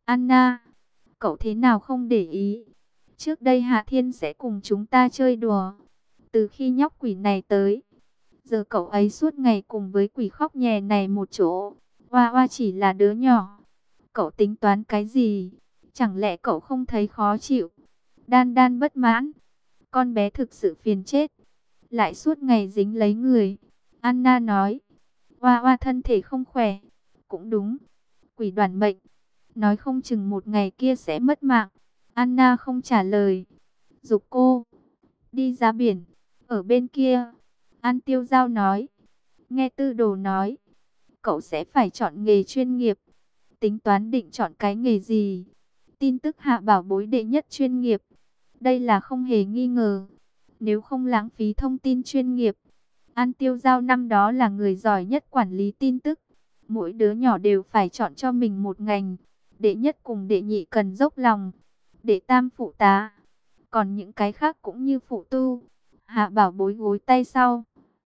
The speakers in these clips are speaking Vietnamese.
Anna, cậu thế nào không để ý? Trước đây Hạ Thiên sẽ cùng chúng ta chơi đùa. Từ khi nhóc quỷ này tới, giờ cậu ấy suốt ngày cùng với quỷ khóc nhè này một chỗ. Hoa Hoa chỉ là đứa nhỏ. Cậu tính toán cái gì? Chẳng lẽ cậu không thấy khó chịu? Đan Đan bất mãn. Con bé thực sự phiền chết. Lại suốt ngày dính lấy người. Anna nói. Hoa Hoa thân thể không khỏe. Cũng đúng. Quỷ đoản mệnh. Nói không chừng một ngày kia sẽ mất mạng. Anna không trả lời. Giục cô. Đi ra biển. Ở bên kia. An Tiêu Giao nói. Nghe Tư Đồ nói. Cậu sẽ phải chọn nghề chuyên nghiệp. Tính toán định chọn cái nghề gì? Tin tức Hạ Bảo Bối đệ nhất chuyên nghiệp. Đây là không hề nghi ngờ. Nếu không lãng phí thông tin chuyên nghiệp. An Tiêu Giao năm đó là người giỏi nhất quản lý tin tức. Mỗi đứa nhỏ đều phải chọn cho mình một ngành. Đệ nhất cùng đệ nhị cần dốc lòng. Đệ tam phụ tá. Còn những cái khác cũng như phụ tu. Hạ Bảo Bối gối tay sau.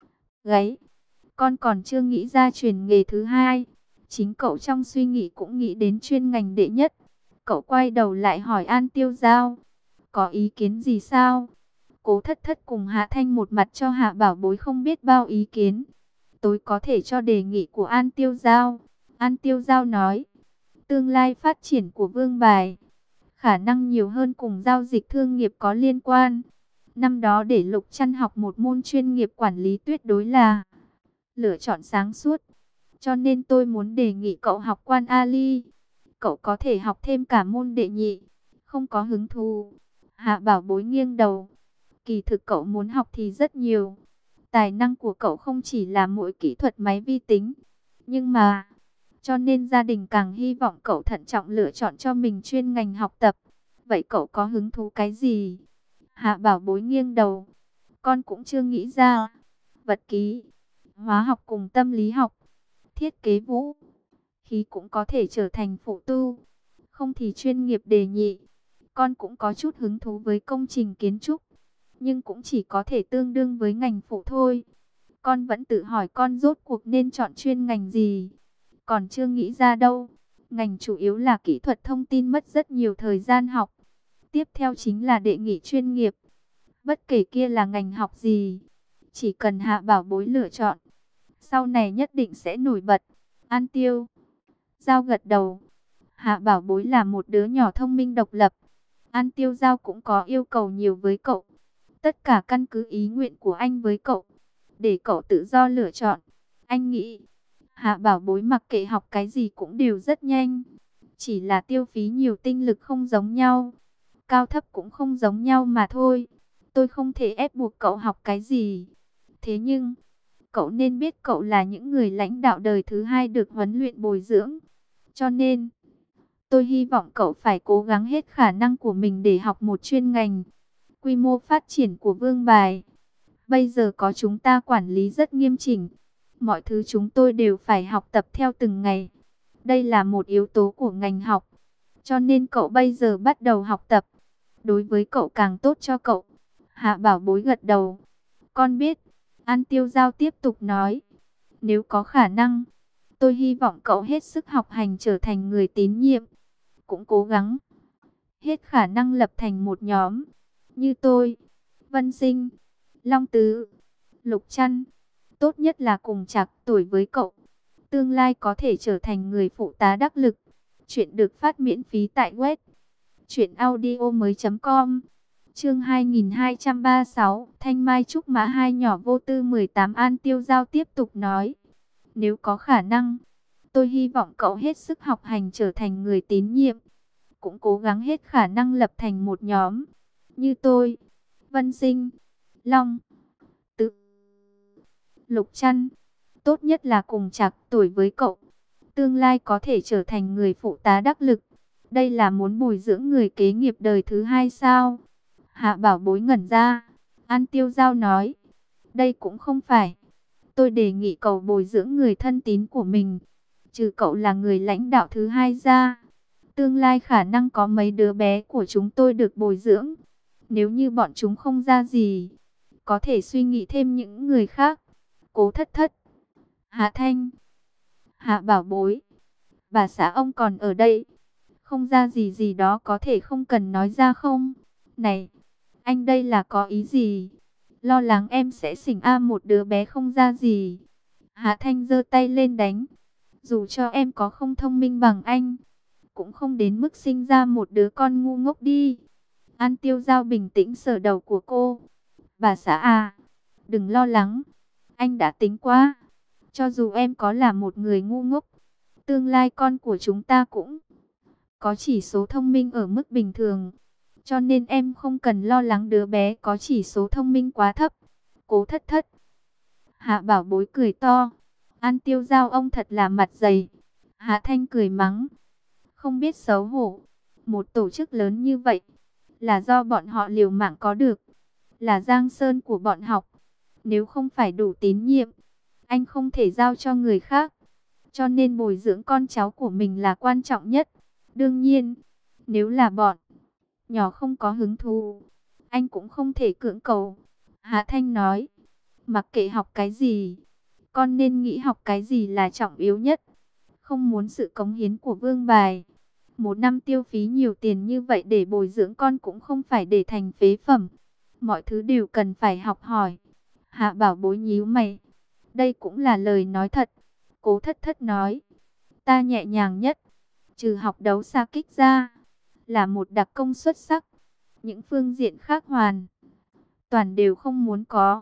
Gáy. Con còn chưa nghĩ ra truyền nghề thứ hai. Chính cậu trong suy nghĩ cũng nghĩ đến chuyên ngành đệ nhất. Cậu quay đầu lại hỏi An Tiêu Giao. Có ý kiến gì sao? Cố Thất Thất cùng Hạ Thanh một mặt cho Hạ Bảo Bối không biết bao ý kiến. Tôi có thể cho đề nghị của An Tiêu Giao. An Tiêu Giao nói. Tương lai phát triển của Vương Bài. Khả năng nhiều hơn cùng giao dịch thương nghiệp có liên quan. Năm đó để Lục Trăn học một môn chuyên nghiệp quản lý tuyệt đối là lựa chọn sáng suốt. Cho nên tôi muốn đề nghị cậu học Quan Ali. Cậu có thể học thêm cả môn đệ nhị. Không có hứng thú. Hạ Bảo Bối nghiêng đầu. Kỳ thực cậu muốn học thì rất nhiều. Tài năng của cậu không chỉ là mỗi kỹ thuật máy vi tính. Nhưng mà, cho nên gia đình càng hy vọng cậu thận trọng lựa chọn cho mình chuyên ngành học tập. Vậy cậu có hứng thú cái gì? Hạ Bảo Bối nghiêng đầu. Con cũng chưa nghĩ ra. Vật lý, hóa học cùng tâm lý học, thiết kế vũ khí cũng có thể trở thành phụ tu. Không thì chuyên nghiệp đề nhị. Con cũng có chút hứng thú với công trình kiến trúc. Nhưng cũng chỉ có thể tương đương với ngành phụ thôi. Con vẫn tự hỏi con rốt cuộc nên chọn chuyên ngành gì. Còn chưa nghĩ ra đâu. Ngành chủ yếu là kỹ thuật thông tin mất rất nhiều thời gian học. Tiếp theo chính là đệ nhị chuyên nghiệp. Bất kể kia là ngành học gì, chỉ cần Hạ Bảo Bối lựa chọn, sau này nhất định sẽ nổi bật. An Tiêu Giao gật đầu. Hạ Bảo Bối là một đứa nhỏ thông minh độc lập. An Tiêu Giao cũng có yêu cầu nhiều với cậu. Tất cả căn cứ ý nguyện của anh với cậu, để cậu tự do lựa chọn. Anh nghĩ Hạ Bảo Bối mặc kệ học cái gì cũng đều rất nhanh. Chỉ là tiêu phí nhiều tinh lực không giống nhau. Cao thấp cũng không giống nhau mà thôi. Tôi không thể ép buộc cậu học cái gì. Thế nhưng, cậu nên biết cậu là những người lãnh đạo đời thứ hai được huấn luyện bồi dưỡng. Cho nên, tôi hy vọng cậu phải cố gắng hết khả năng của mình để học một chuyên ngành. Quy mô phát triển của Vương Bài bây giờ có chúng ta quản lý rất nghiêm chỉnh. Mọi thứ chúng tôi đều phải học tập theo từng ngày. Đây là một yếu tố của ngành học. Cho nên cậu bây giờ bắt đầu học tập. Đối với cậu càng tốt cho cậu. Hạ Bảo Bối gật đầu. Con biết. An Tiêu Giao tiếp tục nói. Nếu có khả năng, tôi hy vọng cậu hết sức học hành trở thành người tín nhiệm. Cũng cố gắng hết khả năng lập thành một nhóm. Như tôi, Vân Sinh, Long Tứ, Lục Trăn. Tốt nhất là cùng chạc tuổi với cậu. Tương lai có thể trở thành người phụ tá đắc lực. Chuyện được phát miễn phí tại web truyệnaudiomoi.com. Chương 2236, Thanh Mai Trúc Mã hai nhỏ vô tư 18. An Tiêu Giao tiếp tục nói. Nếu có khả năng, tôi hy vọng cậu hết sức học hành trở thành người tín nhiệm. Cũng cố gắng hết khả năng lập thành một nhóm. Như tôi, Vân Sinh, Long, Tự, Lục Trăn. Tốt nhất là cùng chạc tuổi với cậu. Tương lai có thể trở thành người phụ tá đắc lực. Đây là muốn bồi dưỡng người kế nghiệp đời thứ hai sao? Hạ Bảo Bối ngẩn ra. An Tiêu Giao nói. Đây cũng không phải. Tôi đề nghị cậu bồi dưỡng người thân tín của mình. Trừ cậu là người lãnh đạo thứ hai ra, tương lai khả năng có mấy đứa bé của chúng tôi được bồi dưỡng. Nếu như bọn chúng không ra gì, có thể suy nghĩ thêm những người khác. Cố Thất Thất, Hạ Thanh, Hạ Bảo Bối, bà xã ông còn ở đây. không ra gì gì đó có thể không cần nói ra không? Này, anh đây là có ý gì? Lo lắng em sẽ xỉn một đứa bé không ra gì. Hạ Thanh giơ tay lên đánh. Dù cho em có không thông minh bằng anh, cũng không đến mức sinh ra một đứa con ngu ngốc đi. An Tiêu Giao bình tĩnh sờ đầu của cô. Bà xã à, đừng lo lắng. Anh đã tính qua. Cho dù em có là một người ngu ngốc, tương lai con của chúng ta cũng có chỉ số thông minh ở mức bình thường. Cho nên em không cần lo lắng đứa bé có chỉ số thông minh quá thấp. Cố Thất Thất. Hạ Bảo Bối cười to. An Tiêu Giao ông thật là mặt dày. Hạ Thanh cười mắng. Không biết xấu hổ. Một tổ chức lớn như vậy là do bọn họ liều mạng có được. Là giang sơn của bọn học. Nếu không phải đủ tín nhiệm, anh không thể giao cho người khác. Cho nên bồi dưỡng con cháu của mình là quan trọng nhất. Đương nhiên, nếu là bọn nhỏ không có hứng thú, anh cũng không thể cưỡng cầu. Hạ Thanh nói, mặc kệ học cái gì, con nên nghĩ học cái gì là trọng yếu nhất. Không muốn sự cống hiến của vương bài. Một năm tiêu phí nhiều tiền như vậy để bồi dưỡng con cũng không phải để thành phế phẩm. Mọi thứ đều cần phải học hỏi. Hạ Bảo Bối nhíu mày. Đây cũng là lời nói thật. Cố Thất Thất nói, ta nhẹ nhàng nhất, trừ học đấu xa kích ra, là một đặc công xuất sắc. Những phương diện khác hoàn toàn đều không muốn có.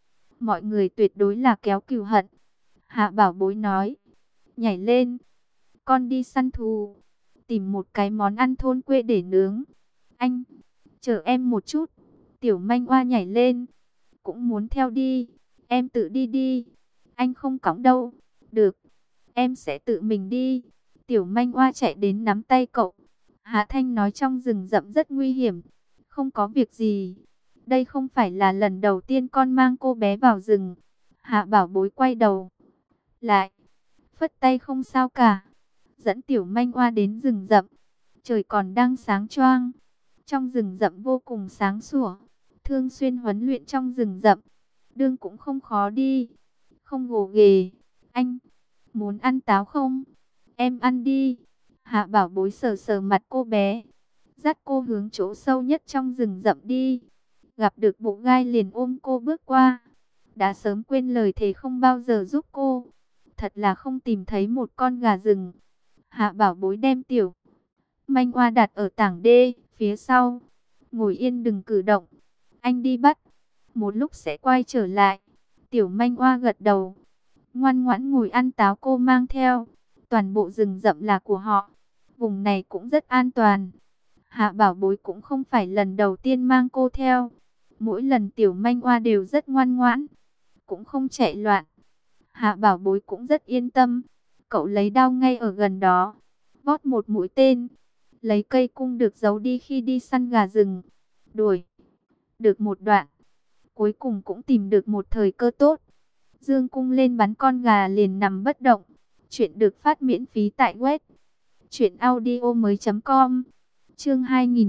Mọi người tuyệt đối là kéo cừu hận. Hạ Bảo Bối nói, nhảy lên, con đi săn thú, tìm một cái món ăn thôn quê để nướng. Anh, chờ em một chút. Tiểu Manh Oa nhảy lên, cũng muốn theo đi. Em tự đi đi, anh không cõng đâu. Được, em sẽ tự mình đi. Tiểu Manh Oa chạy đến nắm tay cậu. Hạ Thanh nói trong rừng rậm rất nguy hiểm. Không có việc gì. Đây không phải là lần đầu tiên con mang cô bé vào rừng. Hạ Bảo Bối quay đầu lại, phất tay không sao cả, dẫn Tiểu Manh Oa đến rừng rậm. Trời còn đang sáng choang. Trong rừng rậm vô cùng sáng sủa. Thường xuyên huấn luyện trong rừng rậm, đương cũng không khó đi. Không gồ ghề. Anh muốn ăn táo không? Em ăn đi. Hạ Bảo Bối sờ sờ mặt cô bé, dắt cô hướng chỗ sâu nhất trong rừng rậm đi. Gặp được bộ gai liền ôm cô bước qua. Đã sớm quên lời thề không bao giờ giúp cô. Thật là không tìm thấy một con gà rừng. Hạ Bảo Bối đem Tiểu Manh Oa đặt ở tảng đê phía sau. Ngồi yên đừng cử động. Anh đi bắt. Một lúc sẽ quay trở lại. Tiểu Manh Oa gật đầu, ngoan ngoãn ngồi ăn táo cô mang theo. Toàn bộ rừng rậm là của họ. Vùng này cũng rất an toàn. Hạ Bảo Bối cũng không phải lần đầu tiên mang cô theo. Mỗi lần Tiểu Manh Oa đều rất ngoan ngoãn, cũng không chạy loạn. Hạ Bảo Bối cũng rất yên tâm. Cậu lấy đao ngay ở gần đó, vót một mũi tên. Lấy cây cung được giấu đi khi đi săn gà rừng. Đuổi được một đoạn, cuối cùng cũng tìm được một thời cơ tốt. Dương cung lên bắn con gà liền nằm bất động. Chuyện được phát miễn phí tại web truyệnaudiomoi.com. Chương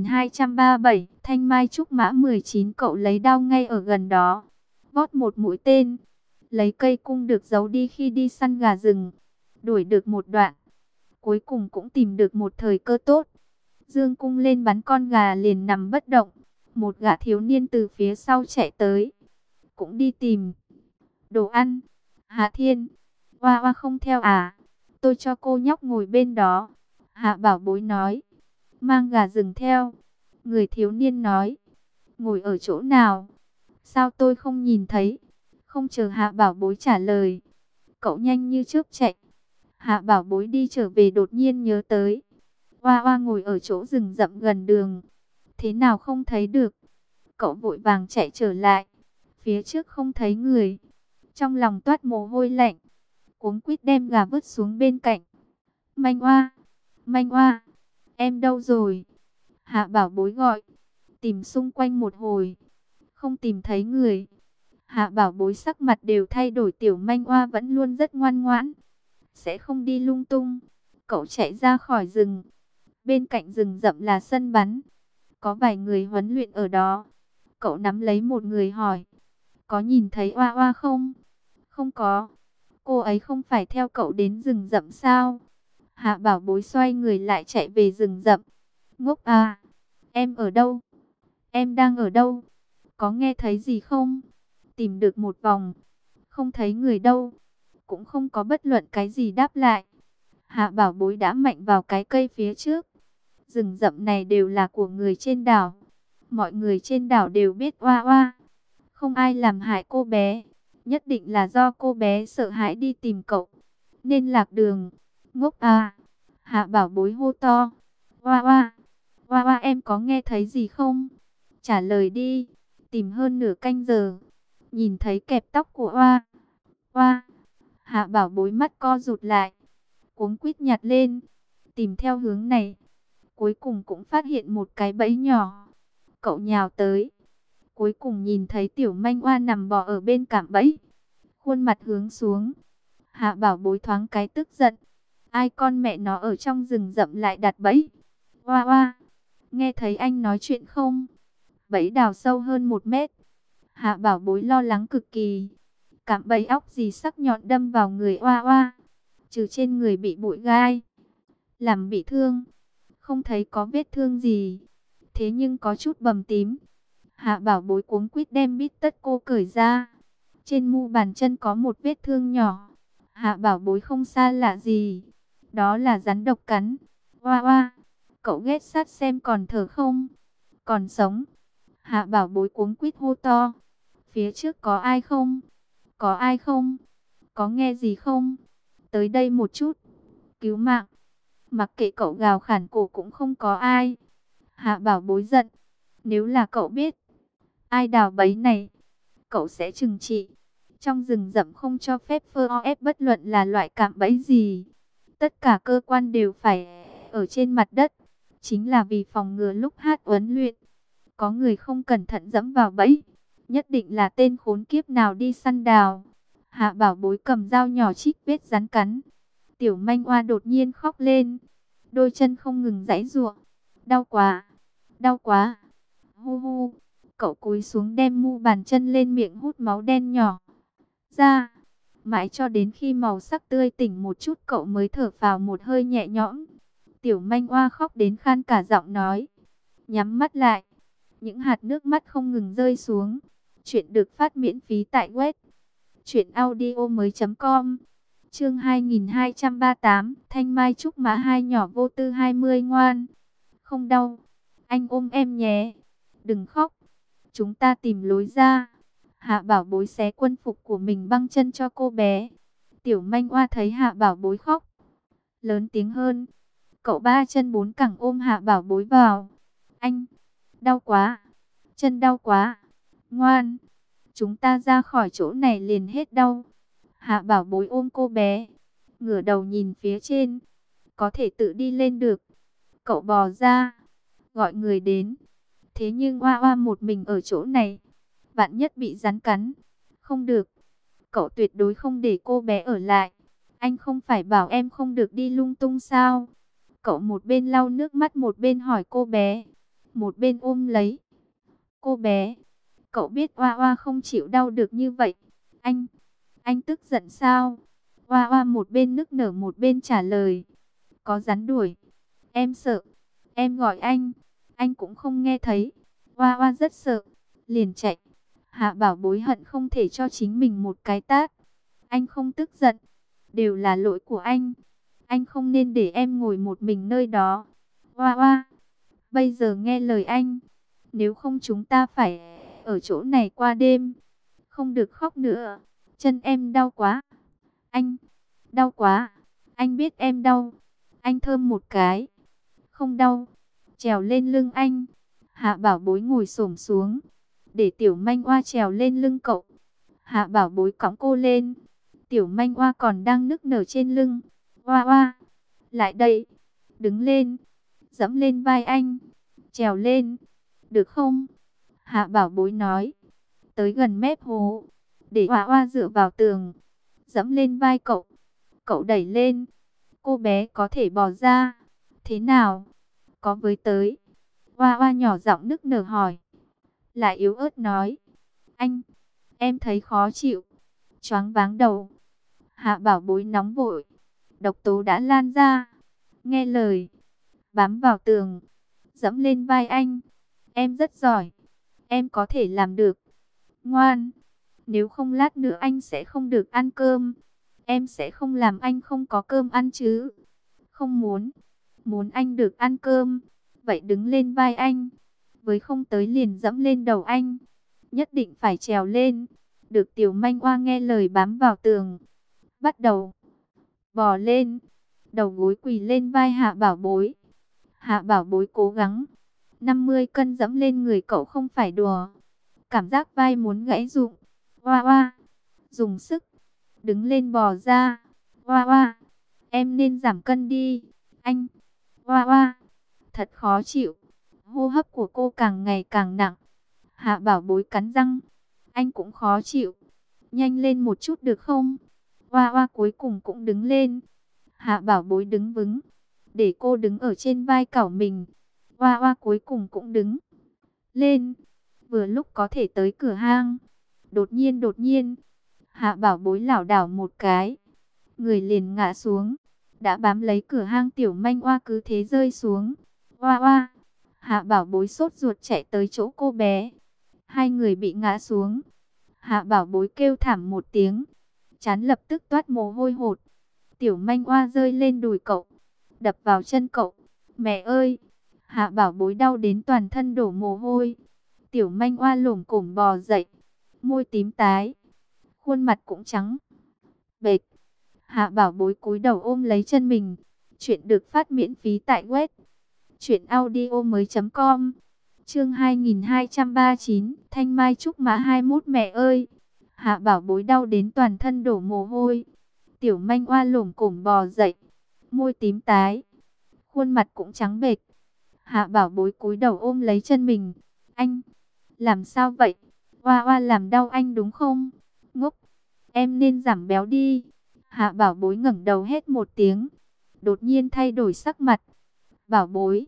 2237, Thanh Mai Trúc Mã 19. Cậu lấy đao ngay ở gần đó, vót một mũi tên. Lấy cây cung được giấu đi khi đi săn gà rừng. Đuổi được một đoạn, cuối cùng cũng tìm được một thời cơ tốt. Dương cung lên bắn con gà liền nằm bất động. Một gã thiếu niên từ phía sau chạy tới, cũng đi tìm đồ ăn. Hạ Thiên, Oa Oa không theo à? Tôi cho cô nhóc ngồi bên đó. Hạ Bảo Bối nói. Mang gà rừng theo. Người thiếu niên nói. Ngồi ở chỗ nào? Sao tôi không nhìn thấy? Không chờ Hạ Bảo Bối trả lời, cậu nhanh như chớp chạy. Hạ Bảo Bối đi trở về đột nhiên nhớ tới. Oa Oa ngồi ở chỗ rừng rậm gần đường. Thế nào không thấy được? Cậu vội vàng chạy trở lại. Phía trước không thấy người. Trong lòng toát mồ hôi lạnh, cuống quýt đem gà vứt xuống bên cạnh. Manh Oa, Manh Oa, em đâu rồi? Hạ Bảo Bối gọi. Tìm xung quanh một hồi, không tìm thấy người. Hạ Bảo Bối sắc mặt đều thay đổi. Tiểu Manh Oa vẫn luôn rất ngoan ngoãn, sẽ không đi lung tung. Cậu chạy ra khỏi rừng. Bên cạnh rừng rậm là sân bắn, có vài người huấn luyện ở đó. Cậu nắm lấy một người hỏi, có nhìn thấy Oa Oa không? Không có. Cô ấy không phải theo cậu đến rừng rậm sao? Hạ Bảo Bối xoay người lại chạy về rừng rậm. Ngốc à, em ở đâu? Em đang ở đâu? Có nghe thấy gì không? Tìm được một vòng, không thấy người đâu, cũng không có bất luận cái gì đáp lại. Hạ Bảo Bối đã mạnh vào cái cây phía trước. Rừng rậm này đều là của người trên đảo. Mọi người trên đảo đều biết Oa Oa. Không ai làm hại cô bé. Nhất định là do cô bé sợ hãi đi tìm cậu, nên lạc đường. Ngốc à! Hạ Bảo Bối hô to. Oa Oa! Oa Oa, em có nghe thấy gì không? Trả lời đi. Tìm hơn nửa canh giờ, nhìn thấy kẹp tóc của Oa Oa. Hạ Bảo Bối mắt co rụt lại, cuống quýt nhặt lên, tìm theo hướng này. Cuối cùng cũng phát hiện một cái bẫy nhỏ. Cậu nhào tới, cuối cùng nhìn thấy tiểu manh oa nằm bò ở bên cạm bẫy, khuôn mặt hướng xuống. Hạ Bảo Bối thoáng cái tức giận. Ai con mẹ nó ở trong rừng rậm lại đặt bẫy? Oa Oa, nghe thấy anh nói chuyện không? Bẫy đào sâu hơn 1 mét. Hạ Bảo Bối lo lắng cực kỳ. Cạm bẫy óc gì sắc nhọn đâm vào người Oa Oa, trừ trên người bị bụi gai làm bị thương, không thấy có vết thương gì, thế nhưng có chút bầm tím. Hạ Bảo Bối cuống quýt đem bít tất cô cởi ra. Trên mu bàn chân có một vết thương nhỏ. Hạ Bảo Bối không xa lạ gì, đó là rắn độc cắn. Oa Oa, cậu ghét sát xem còn thở không? Còn sống. Hạ Bảo Bối cuống quýt hô to. Phía trước có ai không? Có ai không? Có nghe gì không? Tới đây một chút, cứu mạng. Mặc kệ cậu gào khản cổ cũng không có ai. Hạ Bảo Bối giận. Nếu là cậu biết ai đào bẫy này, cậu sẽ trừng trị. Trong rừng rậm không cho phép phơ ép bất luận là loại cạm bẫy gì. Tất cả cơ quan đều phải ở trên mặt đất, chính là vì phòng ngừa lúc hát huấn luyện có người không cẩn thận dẫm vào bẫy, nhất định là tên khốn kiếp nào đi săn đào. Hạ Bảo Bối cầm dao nhỏ chích vết rắn cắn. Tiểu manh oa đột nhiên khóc lên, đôi chân không ngừng giãy giụa. Đau quá, đau quá. Hu hu. Cậu cúi xuống đem mu bàn chân lên miệng hút máu đen nhỏ ra. Mãi cho đến khi màu sắc tươi tỉnh một chút cậu mới thở phào một hơi nhẹ nhõm. Tiểu manh oa khóc đến khan cả giọng nói. Nhắm mắt lại, những hạt nước mắt không ngừng rơi xuống. Chuyện được phát miễn phí tại web truyệnaudiomoi.com. Chương 2238, Thanh Mai Trúc Mã hai nhỏ vô tư 20 ngoan. Không đau, anh ôm em nhé. Đừng khóc, chúng ta tìm lối ra. Hạ Bảo Bối xé quân phục của mình băng chân cho cô bé. Tiểu manh oa thấy Hạ Bảo Bối khóc, lớn tiếng hơn. Cậu ba chân bốn cẳng ôm Hạ Bảo Bối vào. Anh, đau quá, chân đau quá. Ngoan, chúng ta ra khỏi chỗ này liền hết đau. Hạ Bảo Bối ôm cô bé, ngửa đầu nhìn phía trên. Có thể tự đi lên được. Cậu bò ra, gọi người đến. Thế nhưng Oa Oa một mình ở chỗ này, vạn nhất bị rắn cắn. Không được, cậu tuyệt đối không để cô bé ở lại. Anh không phải bảo em không được đi lung tung sao? Cậu một bên lau nước mắt một bên hỏi cô bé, một bên ôm lấy cô bé. Cậu biết Oa Oa không chịu đau được như vậy. Anh tức giận sao? Oa Oa một bên nức nở một bên trả lời. Có rắn đuổi, em sợ. Em gọi anh cũng không nghe thấy. Oa Oa rất sợ, liền chạy. Hạ Bảo Bối hận không thể cho chính mình một cái tát. Anh không tức giận, đều là lỗi của anh. Anh không nên để em ngồi một mình nơi đó. Oa Oa, bây giờ nghe lời anh. Nếu không chúng ta phải ở chỗ này qua đêm. Không được khóc nữa. Chân em đau quá. Anh, đau quá. Anh biết em đau. Anh thơm một cái. Không đau. Trèo lên lưng anh. Hạ Bảo Bối ngồi xổm xuống, để tiểu manh oa trèo lên lưng cậu. Hạ Bảo Bối cõng cô lên. Tiểu manh oa còn đang nức nở trên lưng. Oa Oa, lại đây. Đứng lên. Dẫm lên vai anh. Trèo lên. Được không? Hạ Bảo Bối nói. Tới gần mép hồ, để Oa Oa dựa vào tường, dẫm lên vai cậu. Cậu đẩy lên. Cô bé có thể bò ra. Thế nào? Có với tới? Oa Oa nhỏ giọng nức nở hỏi. Lại yếu ớt nói. Anh, em thấy khó chịu, choáng váng đầu. Hạ Bảo Bối nóng vội. Độc tố đã lan ra. nghe lời, bám vào tường, dẫm lên vai anh. Em rất giỏi, em có thể làm được. Ngoan, nếu không lát nữa anh sẽ không được ăn cơm. Em sẽ không làm anh không có cơm ăn chứ. Không muốn, muốn anh được ăn cơm. Vậy đứng lên vai anh, với không tới liền dẫm lên đầu anh. Nhất định phải trèo lên. Được tiểu manh oa nghe lời bám vào tường, bắt đầu bò lên, đầu gối quỳ lên vai Hạ Bảo Bối. Hạ Bảo Bối cố gắng, 50 cân dẫm lên người cậu không phải đùa. Cảm giác vai muốn gãy rụng. Oa oa, dùng sức, đứng lên bò ra. Oa oa, em nên giảm cân đi, anh. Oa oa, thật khó chịu. Hô hấp của cô càng ngày càng nặng. Hạ Bảo Bối cắn răng, anh cũng khó chịu. Nhanh lên một chút được không? Oa oa cuối cùng cũng đứng lên. Hạ Bảo Bối đứng vững, để cô đứng ở trên vai cậu mình. Oa oa cuối cùng cũng đứng lên. Vừa lúc có thể tới cửa hang. Đột nhiên, Hạ Bảo Bối lảo đảo một cái, người liền ngã xuống. Đã bám lấy cửa hang tiểu manh oa cứ thế rơi xuống. Oa oa, Hạ Bảo Bối sốt ruột chạy tới chỗ cô bé. Hai người bị ngã xuống. Hạ Bảo Bối kêu thảm một tiếng, trán lập tức toát mồ hôi hột. Tiểu manh oa rơi lên đùi cậu, đập vào chân cậu. Mẹ ơi! Hạ Bảo Bối đau đến toàn thân đổ mồ hôi. Tiểu manh oa lồm cồm bò dậy, môi tím tái, khuôn mặt cũng trắng bệch. Hạ Bảo Bối cúi đầu ôm lấy chân mình. Chuyện được phát miễn phí tại web truyệnaudiomoi.com. Chương 2239, Thanh Mai Trúc Mã 21 mẹ ơi. Hạ Bảo Bối đau đến toàn thân đổ mồ hôi. Tiểu manh oa lồm cồm bò dậy, môi tím tái, khuôn mặt cũng trắng bệch. Hạ Bảo Bối cúi đầu ôm lấy chân mình. Anh, làm sao vậy? Oa oa làm đau anh đúng không? Ngốc, em nên giảm béo đi. Hạ Bảo Bối ngẩng đầu hét một tiếng, đột nhiên thay đổi sắc mặt. Bảo Bối,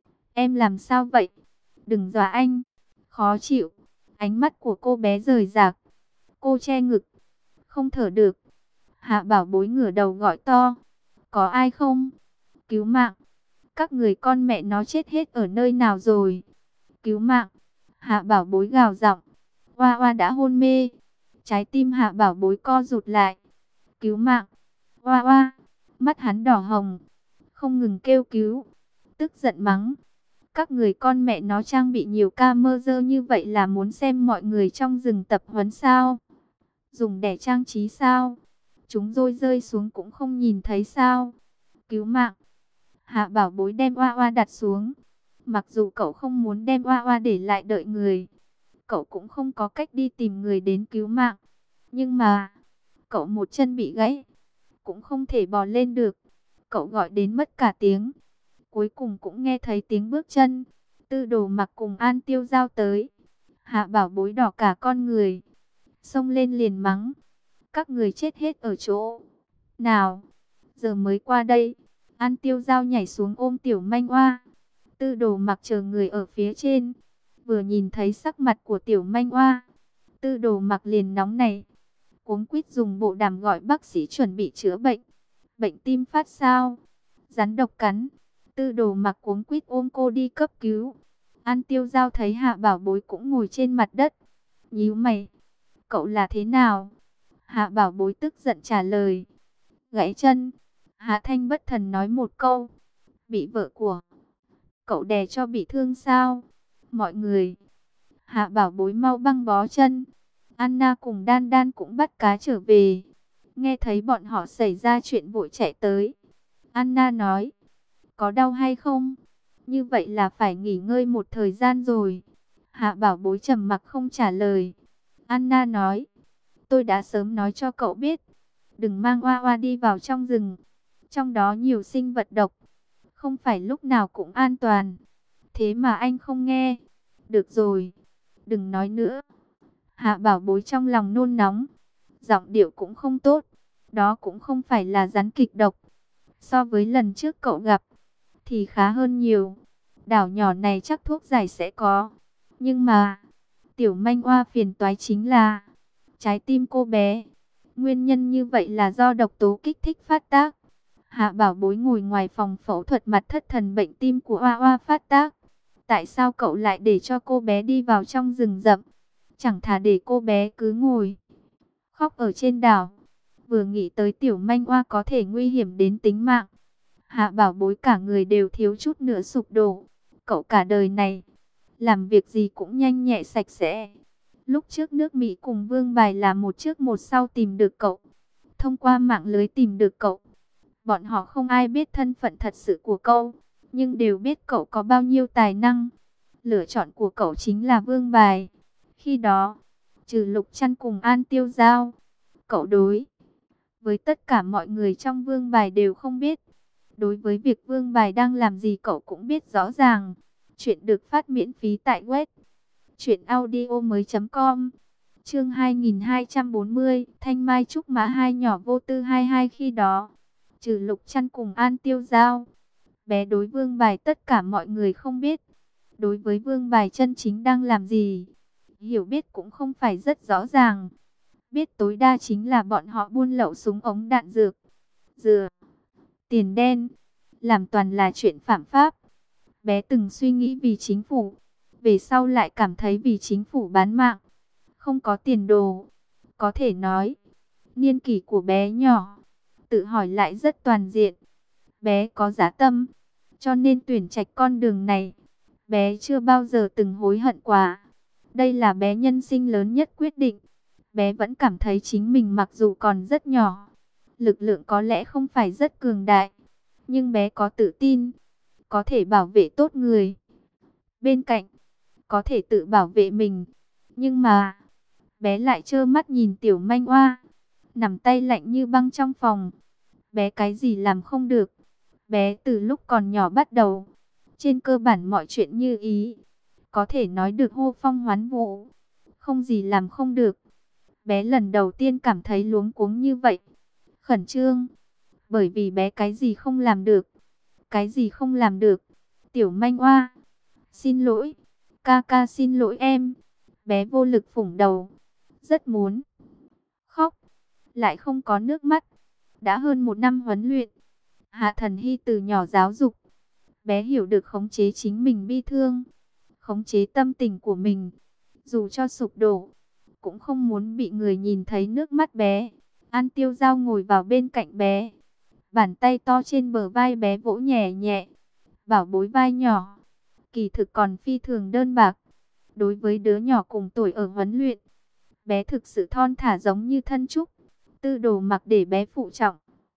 em làm sao vậy? Đừng dọa anh, khó chịu. Ánh mắt của cô bé rời rạc, cô che ngực, không thở được. Hạ Bảo Bối ngửa đầu gọi to, có ai không? Cứu mạng, các người con mẹ nó chết hết ở nơi nào rồi? Cứu mạng! Hạ Bảo Bối gào giọng. Oa oa đã hôn mê. Trái tim Hạ Bảo Bối co rụt lại. Cứu mạng! Oa oa! Mắt hắn đỏ hồng, không ngừng kêu cứu, tức giận mắng. Các người con mẹ nó trang bị nhiều camera như vậy là muốn xem mọi người trong rừng tập huấn sao? Dùng để trang trí sao? Chúng rồi rơi xuống cũng không nhìn thấy sao? Cứu mạng! Hạ Bảo Bối đem Oa Oa đặt xuống. Mặc dù cậu không muốn đem Oa Oa để lại đợi người, cậu cũng không có cách đi tìm người đến cứu mạng. Nhưng mà, cậu một chân bị gãy, cũng không thể bò lên được. Cậu gọi đến mất cả tiếng, cuối cùng cũng nghe thấy tiếng bước chân. Tư Đồ Mặc cùng An Tiêu Giao tới. Hạ Bảo Bối đỏ cả con người, xông lên liền mắng. Các người chết hết ở chỗ nào? Giờ mới qua đây. An Tiêu Giao nhảy xuống ôm Tiểu Manh Oa. Tư Đồ Mặc chờ người ở phía trên, vừa nhìn thấy sắc mặt của Tiểu Manh Oa, Tư Đồ Mặc liền nóng nảy, cuống quýt dùng bộ đàm gọi bác sĩ chuẩn bị chữa bệnh. Bệnh tim phát sao? Rắn độc cắn. Tư Đồ Mặc cuống quýt ôm cô đi cấp cứu. An Tiêu Giao thấy Hạ Bảo Bối cũng ngồi trên mặt đất, nhíu mày. Cậu là thế nào? Hạ Bảo Bối tức giận trả lời. Gãy chân. Hạ Thanh bất thần nói một câu. Bị vợ của cậu đè cho bị thương sao? Mọi người, Hạ Bảo Bối mau băng bó chân. Anna cùng Đan Đan cũng bắt cá trở về. Nghe thấy bọn họ xảy ra chuyện vội chạy tới. Anna nói, có đau hay không? Như vậy là phải nghỉ ngơi một thời gian rồi. Hạ Bảo Bối trầm mặc không trả lời. Anna nói, tôi đã sớm nói cho cậu biết, đừng mang Oa Oa đi vào trong rừng. Trong đó nhiều sinh vật độc, không phải lúc nào cũng an toàn. Thế mà anh không nghe. Được rồi, đừng nói nữa. Hạ Bảo Bối trong lòng nôn nóng, giọng điệu cũng không tốt. Đó cũng không phải là rắn kịch độc. So với lần trước cậu gặp, thì khá hơn nhiều. Đảo nhỏ này chắc thuốc giải sẽ có. Nhưng mà, Tiểu Manh Oa phiền toái chính là trái tim cô bé. Nguyên nhân như vậy là do độc tố kích thích phát tác. Hạ Bảo Bối ngồi ngoài phòng phẫu thuật, mặt thất thần, bệnh tim của Oa Oa phát tác. Tại sao cậu lại để cho cô bé đi vào trong rừng rậm? Chẳng thà để cô bé cứ ngồi khóc ở trên đảo. Vừa nghĩ tới Tiểu Manh Oa có thể nguy hiểm đến tính mạng, Hạ Bảo Bối cả người đều thiếu chút nữa sụp đổ. Cậu cả đời này làm việc gì cũng nhanh nhẹ sạch sẽ. Lúc trước nước Mỹ cùng Vương Bài là một trước một sau tìm được cậu. Thông qua mạng lưới tìm được cậu. Bọn họ không ai biết thân phận thật sự của cậu, nhưng đều biết cậu có bao nhiêu tài năng. Lựa chọn của cậu chính là Vương Bài. Khi đó, trừ Lục Trăn cùng An Tiêu Giao, cậu đối với tất cả mọi người trong Vương Bài đều không biết. Đối với việc Vương Bài đang làm gì cậu cũng biết rõ ràng. Chuyện được phát miễn phí tại web truyệnaudiomoi.com. Chương 2240, Thanh Mai Trúc Mã, hai nhỏ vô tư 22. Khi đó, trừ Lục Trăn cùng An Tiêu Giao, bé đối Vương Bài tất cả mọi người không biết. Đối với Vương Bài chân chính đang làm gì, hiểu biết cũng không phải rất rõ ràng. Biết tối đa chính là bọn họ buôn lậu súng ống đạn dược, dừa, tiền đen, làm toàn là chuyện phạm pháp. Bé từng suy nghĩ vì chính phủ, về sau lại cảm thấy vì chính phủ bán mạng, không có tiền đồ. Có thể nói, niên kỷ của bé nhỏ, tự hỏi lại rất toàn diện. Bé có dã tâm, cho nên tuyển trạch con đường này. Bé chưa bao giờ từng hối hận quá. Đây là bé nhân sinh lớn nhất quyết định. Bé vẫn cảm thấy chính mình mặc dù còn rất nhỏ, lực lượng có lẽ không phải rất cường đại, nhưng bé có tự tin, có thể bảo vệ tốt người bên cạnh, có thể tự bảo vệ mình. Nhưng mà, bé lại trơ mắt nhìn Tiểu Manh Oa nằm tay lạnh như băng trong phòng. Bé cái gì làm không được. Bé từ lúc còn nhỏ bắt đầu, trên cơ bản mọi chuyện như ý, có thể nói được hô phong hoán vũ, không gì làm không được. Bé lần đầu tiên cảm thấy luống cuống như vậy, khẩn trương, bởi vì bé cái gì không làm được. Cái gì không làm được? Tiểu Manh Oa, xin lỗi, ca ca xin lỗi em. Bé vô lực phủng đầu, rất muốn khóc, lại không có nước mắt. Đã hơn 1 năm huấn luyện, Hạ Thần Hy từ nhỏ giáo dục, bé hiểu được khống chế chính mình bi thương, khống chế tâm tình của mình. Dù cho sụp đổ, cũng không muốn bị người nhìn thấy nước mắt bé. An Tiêu Giao ngồi vào bên cạnh bé, bàn tay to trên bờ vai bé vỗ nhẹ nhẹ. Bảo Bối vai nhỏ, kỳ thực còn phi thường đơn bạc. Đối với đứa nhỏ cùng tuổi ở huấn luyện, bé thực sự thon thả giống như thân trúc. Tư Đồ mặc để bé phụ trọng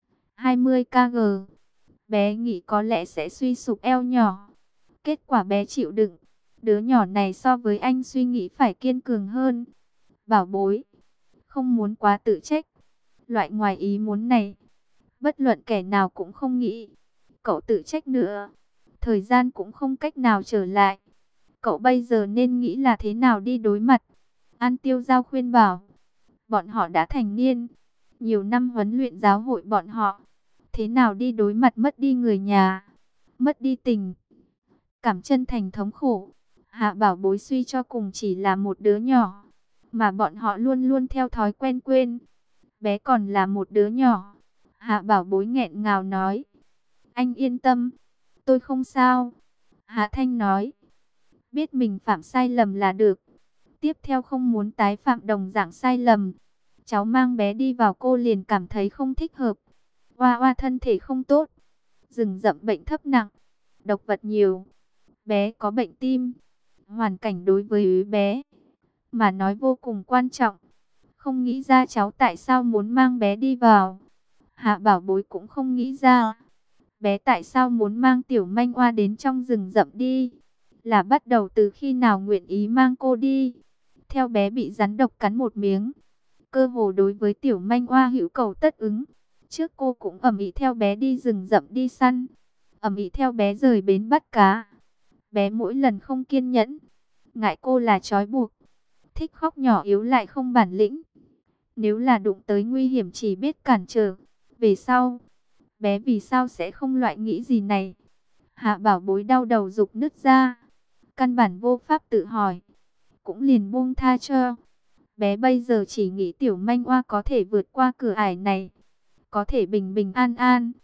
20 kg. Bé nghĩ có lẽ sẽ suy sụp eo nhỏ. Kết quả bé chịu đựng. Đứa nhỏ này so với anh suy nghĩ phải kiên cường hơn. Bảo Bối, không muốn quá tự trách. Loại ngoài ý muốn này, bất luận kẻ nào cũng không nghĩ. Cậu tự trách nữa, thời gian cũng không cách nào trở lại. Cậu bây giờ nên nghĩ là thế nào đi đối mặt. An Tiêu Giao khuyên bảo. Bọn họ đã thành niên, nhiều năm huấn luyện giáo hội bọn họ. Thế nào đi đối mặt mất đi người nhà, mất đi tình cảm chân thành thống khổ. Hạ Bảo Bối suy cho cùng chỉ là một đứa nhỏ, mà bọn họ luôn luôn theo thói quen quên. Bé còn là một đứa nhỏ. Hạ Bảo Bối nghẹn ngào nói. Anh yên tâm, tôi không sao. Hạ Thanh nói. Biết mình phạm sai lầm là được. Tiếp theo không muốn tái phạm đồng dạng sai lầm. Cháu mang bé đi vào cô liền cảm thấy không thích hợp. Oa Oa thân thể không tốt. Rừng rậm bệnh thấp nặng, độc vật nhiều. Bé có bệnh tim. Hoàn cảnh đối với bé mà nói vô cùng quan trọng. Không nghĩ ra cháu tại sao muốn mang bé đi vào. Hạ Bảo Bối cũng không nghĩ ra. Bé tại sao muốn mang Tiểu Manh Oa đến trong rừng rậm đi. Là bắt đầu từ khi nào nguyện ý mang cô đi. Theo bé bị rắn độc cắn một miếng, cơ hồ đối với Tiểu Manh Oa hữu cầu tất ứng. Trước cô cũng ầm ĩ theo bé đi rừng rậm đi săn, ầm ĩ theo bé rời bến bắt cá. Bé mỗi lần không kiên nhẫn, ngại cô là trói buộc, thích khóc nhỏ yếu lại không bản lĩnh. Nếu là đụng tới nguy hiểm chỉ biết cản trở. Về sau, bé vì sao sẽ không loại nghĩ gì này? Hạ Bảo Bối đau đầu rục nứt ra, căn bản vô pháp tự hỏi, cũng liền buông tha cho. Bé bây giờ chỉ nghĩ Tiểu Manh Oa có thể vượt qua cửa ải này, có thể bình bình an an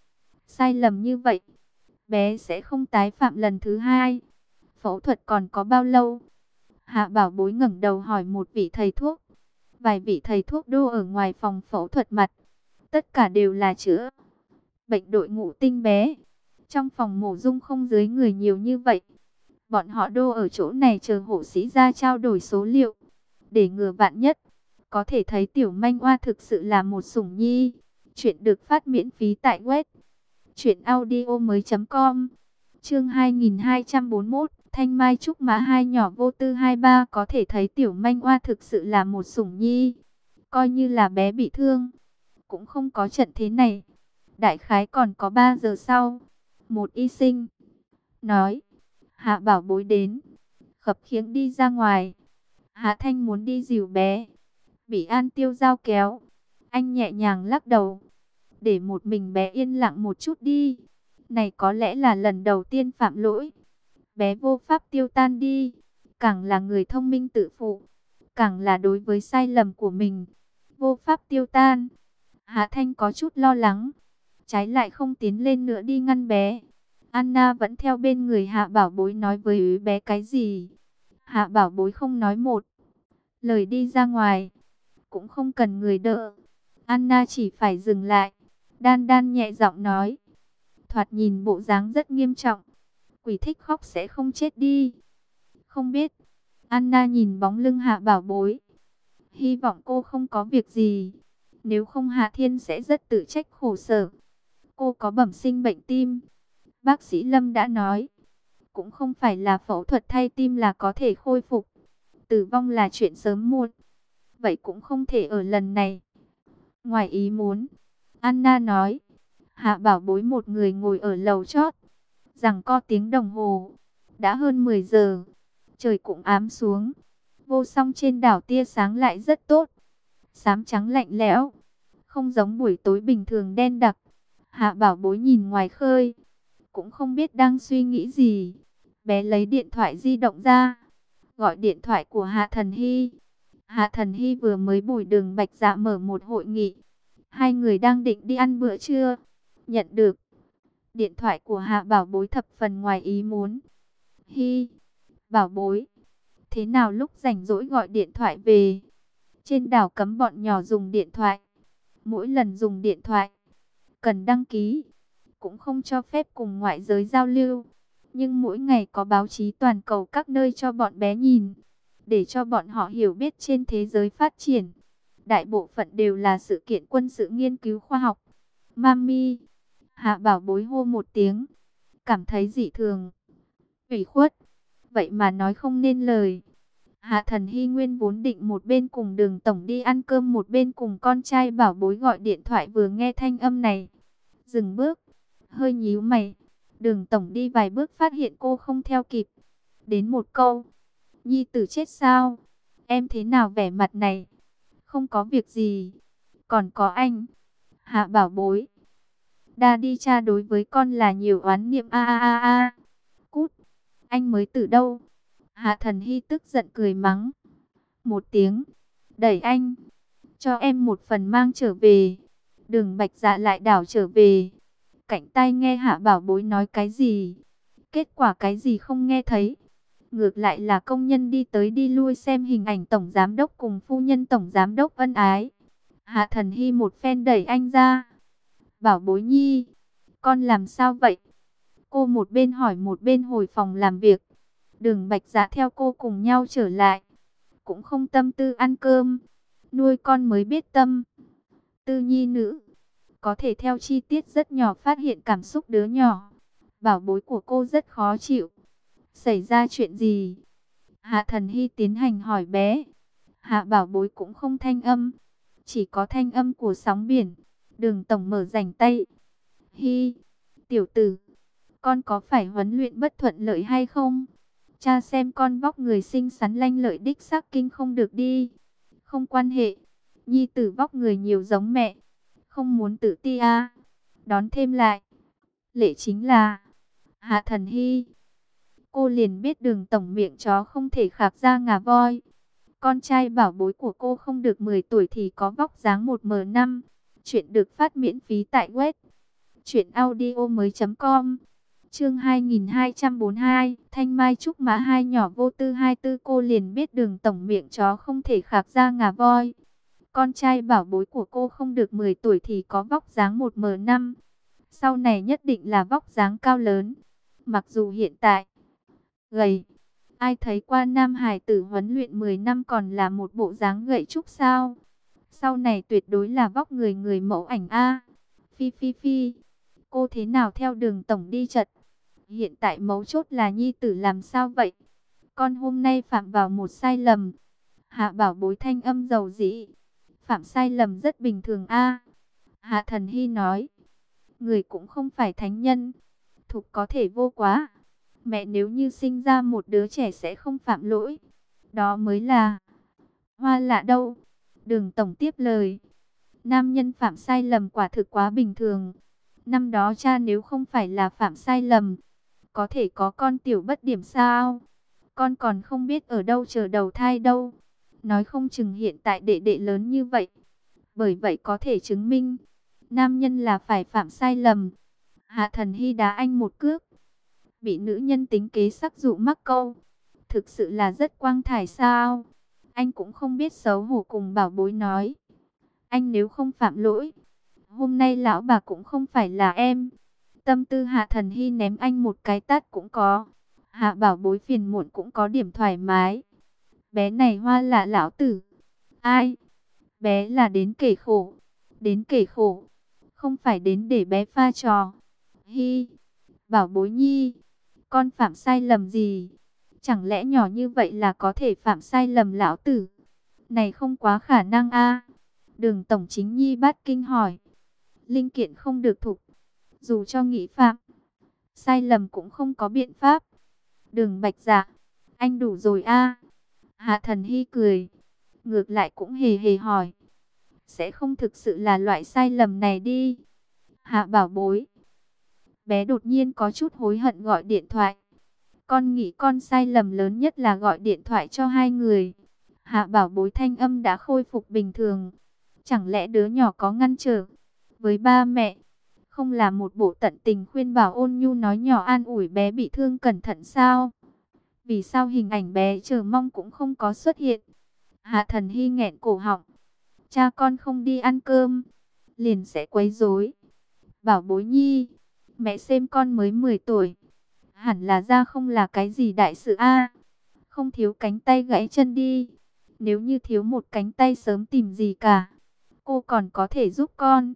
Sai lầm như vậy, bé sẽ không tái phạm lần thứ hai. Phẫu thuật còn có bao lâu? Hạ Bảo Bối ngẩng đầu hỏi một vị thầy thuốc. Vài vị thầy thuốc đô ở ngoài phòng phẫu thuật mặt. Tất cả đều là chữa bệnh đội ngũ tinh bé. Trong phòng mổ dung không dưới người nhiều như vậy. Bọn họ đô ở chỗ này chờ hộ sĩ ra trao đổi số liệu. Để ngừa vạn nhất. Có thể thấy tiểu manh oa thực sự là một sủng nhi. Chuyện được phát miễn phí tại web truyệnaudiomoi.com. Chương 2241, Thanh Mai Trúc Mã hai nhỏ vô tư 23. Có thể thấy tiểu manh oa thực sự là một sủng nhi. Coi như là bé bị thương, cũng không có trận thế này. Đại khái còn có 3 giờ sau, một y sinh nói, Hạ Bảo Bối đến. Khập khiễng đi ra ngoài. Hạ Thanh muốn đi dìu bé, bị An Tiêu Giao kéo. Anh nhẹ nhàng lắc đầu, để một mình bé yên lặng một chút đi. Này có lẽ là lần đầu tiên phạm lỗi. Bé vô pháp tiêu tan đi. Càng là người thông minh tự phụ, càng là đối với sai lầm của mình vô pháp tiêu tan. Hạ Thanh có chút lo lắng, trái lại không tiến lên nữa đi ngăn bé. Anna vẫn theo bên người Hạ Bảo Bối nói với bé cái gì. Hạ Bảo Bối không nói một lời đi ra ngoài, cũng không cần người đỡ. Anna chỉ phải dừng lại, đan đan nhẹ giọng nói, thoạt nhìn bộ dáng rất nghiêm trọng. Quỷ thích khóc sẽ không chết đi. Không biết. Anna nhìn bóng lưng Hạ Bảo Bối, hy vọng cô không có việc gì. Nếu không Hạ Thiên sẽ rất tự trách khổ sở. Cô có bẩm sinh bệnh tim. Bác sĩ Lâm đã nói, cũng không phải là phẫu thuật thay tim là có thể khôi phục. Tử vong là chuyện sớm muộn. Vậy cũng không thể ở lần này. Ngoài ý muốn, Anna nói. Hạ Bảo Bối một người ngồi ở lầu chót, giằng co tiếng đồng hồ. Đã hơn 10 giờ. Trời cũng ám xuống. Vô song trên đảo tia sáng lại rất tốt. Xám trắng lạnh lẽo, không giống buổi tối bình thường đen đặc. Hạ Bảo Bối nhìn ngoài khơi, cũng không biết đang suy nghĩ gì. Bé lấy điện thoại di động ra, gọi điện thoại của Hạ Thần Hy. Hạ Thần Hy vừa mới bồi Đường Bạch Dạ mở một hội nghị. Hai người đang định đi ăn bữa trưa. Nhận được điện thoại của Hạ Bảo Bối thập phần ngoài ý muốn. Hy, Bảo Bối, thế nào lúc rảnh rỗi gọi điện thoại về? Trên đảo cấm bọn nhỏ dùng điện thoại. Mỗi lần dùng điện thoại cần đăng ký, cũng không cho phép cùng ngoại giới giao lưu. Nhưng mỗi ngày có báo chí toàn cầu các nơi cho bọn bé nhìn, để cho bọn họ hiểu biết trên thế giới phát triển. Đại bộ phận đều là sự kiện quân sự nghiên cứu khoa học. Mami, Hạ Bảo Bối hô một tiếng, cảm thấy dị thường, ủy khuất, vậy mà nói không nên lời. Hạ Thần Hy nguyên vốn định một bên cùng Đường tổng đi ăn cơm, một bên cùng con trai Bảo Bối gọi điện thoại, vừa nghe thanh âm này, dừng bước, hơi nhíu mày. Đường tổng đi vài bước phát hiện cô không theo kịp, đến một câu, nhi tử chết sao? Em thế nào vẻ mặt này? Không có việc gì, còn có anh. Hạ Bảo Bối, đa đi cha đối với con là nhiều oán niệm a a a a. Cút, anh mới từ đâu? Hạ Thần Hy tức giận cười mắng một tiếng, đẩy anh, cho em một phần mang trở về. Đường Bạch Dạ lại đảo trở về, cạnh tai nghe Hạ Bảo Bối nói cái gì. Kết quả cái gì không nghe thấy. Ngược lại là công nhân đi tới đi lui xem hình ảnh tổng giám đốc cùng phu nhân tổng giám đốc ân ái. Hạ Thần Hy một phen đẩy anh ra. Bảo Bối nhi, con làm sao vậy? Cô một bên hỏi một bên hồi phòng làm việc. Đường Bạch Dạ theo cô cùng nhau trở lại, cũng không tâm tư ăn cơm. Nuôi con mới biết tâm tư nhi nữ, có thể theo chi tiết rất nhỏ phát hiện cảm xúc đứa nhỏ. Bảo Bối của cô rất khó chịu. Xảy ra chuyện gì? Hạ Thần Hy tiến hành hỏi bé. Hạ Bảo Bối cũng không thanh âm, chỉ có thanh âm của sóng biển. Đường tổng mở rảnh tay. Hy, tiểu tử, con có phải huấn luyện bất thuận lợi hay không? Cha xem con vóc người xinh xắn lanh lợi đích xác kinh không được đi. Không quan hệ, nhi tử vóc người nhiều giống mẹ, không muốn tự ti à. Đón thêm lại, lệ chính là Hạ Thần Hy. Cô liền biết Đường tổng miệng chó không thể khạc ra ngà voi. Con trai Bảo Bối của cô không được 10 tuổi thì có vóc dáng 1m5. Chuyện được phát miễn phí tại web Chuyện audio mới.com. Chương 2242, Thanh Mai Trúc Mã hai nhỏ vô tư 24. Cô liền biết Đường tổng miệng chó không thể khạc ra ngà voi. Con trai bảo bối của cô không được 10 tuổi thì có vóc dáng 1m5. Sau này nhất định là vóc dáng cao lớn. Mặc dù hiện tại gầy, ai thấy qua nam hải tử huấn luyện 10 năm còn là một bộ dáng gậy trúc sao? Sau này tuyệt đối là vóc người người mẫu ảnh a. Phi phi phi, cô thế nào theo Đường tổng đi chật? Hiện tại mấu chốt là nhi tử làm sao vậy? Con hôm nay phạm vào một sai lầm. Hạ bảo bối thanh âm dầu dĩ. Phạm sai lầm rất bình thường a. Hạ Thần Hy nói. Người cũng không phải thánh nhân. Thục có thể vô quá. Mẹ nếu như sinh ra một đứa trẻ sẽ không phạm lỗi. Đó mới là hoa lạ đâu. Đường tổng tiếp lời. Nam nhân phạm sai lầm quả thực quá bình thường. Năm đó cha nếu không phải là phạm sai lầm, có thể có con tiểu bất điểm sao? Con còn không biết ở đâu chờ đầu thai đâu. Nói không chừng hiện tại đệ đệ lớn như vậy. Bởi vậy có thể chứng minh, nam nhân là phải phạm sai lầm. Hạ Thần Hy đá anh một cước. Bị nữ nhân tính kế sắc dụ mắc câu. Thực sự là rất quang thải sao? Anh cũng không biết xấu hổ cùng bảo bối nói. Anh nếu không phạm lỗi, hôm nay lão bà cũng không phải là em. Tâm tư Hạ Thần Hy ném anh một cái tát cũng có. Hạ bảo bối phiền muộn cũng có điểm thoải mái. Bé này hoa lạ lão tử. Ai? Bé là đến kể khổ. Đến kể khổ. Không phải đến để bé pha trò. Hi. Bảo bối nhi. Con phạm sai lầm gì? Chẳng lẽ nhỏ như vậy là có thể phạm sai lầm lão tử? Này không quá khả năng a. Đường tổng chính nhi bát kinh hỏi. Linh kiện không được thục. Dù cho nghĩ phạm sai lầm cũng không có biện pháp. Đường Bạch Dạ, anh đủ rồi a. Hạ Thần Hy cười. Ngược lại cũng hề hề hỏi. Sẽ không thực sự là loại sai lầm này đi. Hạ bảo bối. Bé đột nhiên có chút hối hận gọi điện thoại. Con nghĩ con sai lầm lớn nhất là gọi điện thoại cho hai người. Hạ bảo bối thanh âm đã khôi phục bình thường. Chẳng lẽ đứa nhỏ có ngăn trở với ba mẹ? Không là một bộ tận tình khuyên bảo ôn nhu nói nhỏ an ủi bé bị thương cẩn thận sao? Vì sao hình ảnh bé chờ mong cũng không có xuất hiện? Hạ Thần Hy nghẹn cổ họng. Cha con không đi ăn cơm, liền sẽ quấy rối. Bảo bối nhi, mẹ xem con mới 10 tuổi. Hẳn là ra không là cái gì đại sự a. Không thiếu cánh tay gãy chân đi. Nếu như thiếu một cánh tay sớm tìm gì cả. Cô còn có thể giúp con.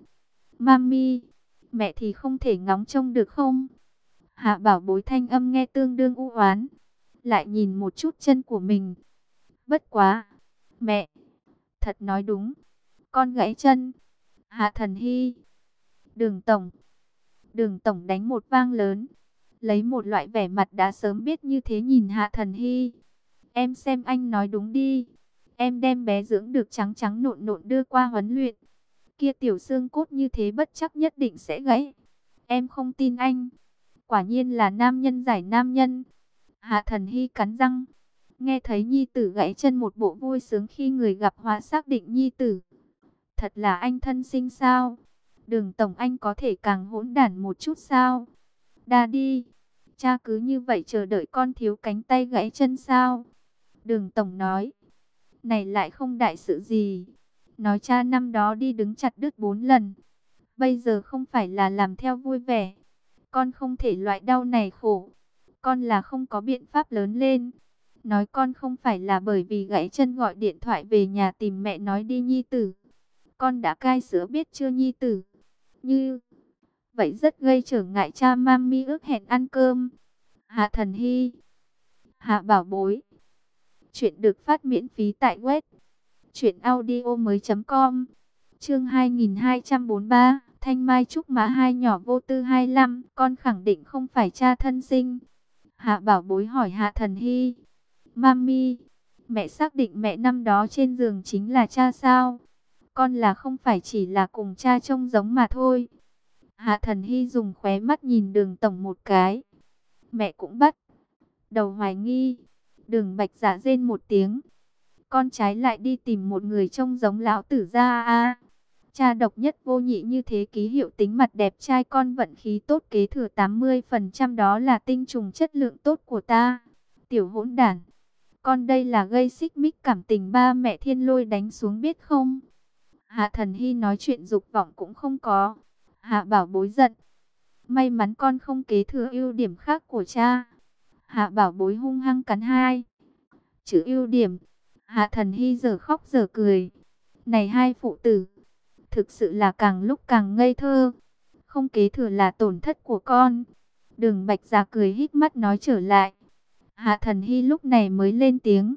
Mami, mẹ thì không thể ngóng trông được không? Hạ bảo bối thanh âm nghe tương đương u oán. Lại nhìn một chút chân của mình. Bất quá. Mẹ, thật nói đúng. Con gãy chân. Hạ Thần Hy. Đường tổng. Đường tổng đánh một vang lớn. Lấy một loại vẻ mặt đã sớm biết như thế nhìn Hạ Thần Hy. Em xem anh nói đúng đi. Em đem bé dưỡng được trắng trắng nộn nộn đưa qua huấn luyện. Kia tiểu xương cốt như thế bất chắc nhất định sẽ gãy. Em không tin anh. Quả nhiên là nam nhân giải nam nhân. Hạ Thần Hy cắn răng. Nghe thấy nhi tử gãy chân một bộ vui sướng khi người gặp họa xác định nhi tử. Thật là anh thân sinh sao? Đường tổng anh có thể càng hỗn đản một chút sao? Đa đi. Cha cứ như vậy chờ đợi con thiếu cánh tay gãy chân sao? Đường tổng nói. Này lại không đại sự gì. Nói cha năm đó đi đứng chặt đứt 4 lần. Bây giờ không phải là làm theo vui vẻ. Con không thể loại đau này khổ. Con là không có biện pháp lớn lên. Nói con không phải là bởi vì gãy chân gọi điện thoại về nhà tìm mẹ nói đi nhi tử. Con đã cai sữa biết chưa nhi tử? Như vậy rất gây trở ngại cha mami ước hẹn ăn cơm. Hạ Thần Hy. Hạ bảo bối. Chuyện được phát miễn phí tại web truyệnaudiomoi.com. Chương 2243, Thanh Mai Trúc Mã hai nhỏ vô tư 25, con khẳng định không phải cha thân sinh. Hạ bảo bối hỏi Hạ Thần Hy. Mami, mẹ xác định mẹ năm đó trên giường chính là cha sao? Con là không phải chỉ là cùng cha trông giống mà thôi. Hạ Thần Hy dùng khóe mắt nhìn Đường tổng một cái. Mẹ cũng bắt đầu hoài nghi. Đường Bạch Dạ rên một tiếng. Con trái lại đi tìm một người trông giống lão tử ra a. Cha độc nhất vô nhị như thế, ký hiệu tính mặt đẹp trai, con vận khí tốt, kế thừa 80%, đó là tinh trùng chất lượng tốt của ta. Tiểu hỗn đản, con đây là gây xích mích cảm tình, ba mẹ Thiên Lôi đánh xuống biết không? Hạ Thần Hy nói chuyện dục vọng cũng không có. Hạ Bảo Bối giận. May mắn con không kế thừa ưu điểm khác của cha. Hạ Bảo Bối hung hăng cắn hai chữ ưu điểm. Hạ Thần Hy giờ khóc giờ cười. Này hai phụ tử, thực sự là càng lúc càng ngây thơ. Không kế thừa là tổn thất của con. Đường Bạch Dạ cười híp mắt nói trở lại. Hạ Thần Hy lúc này mới lên tiếng.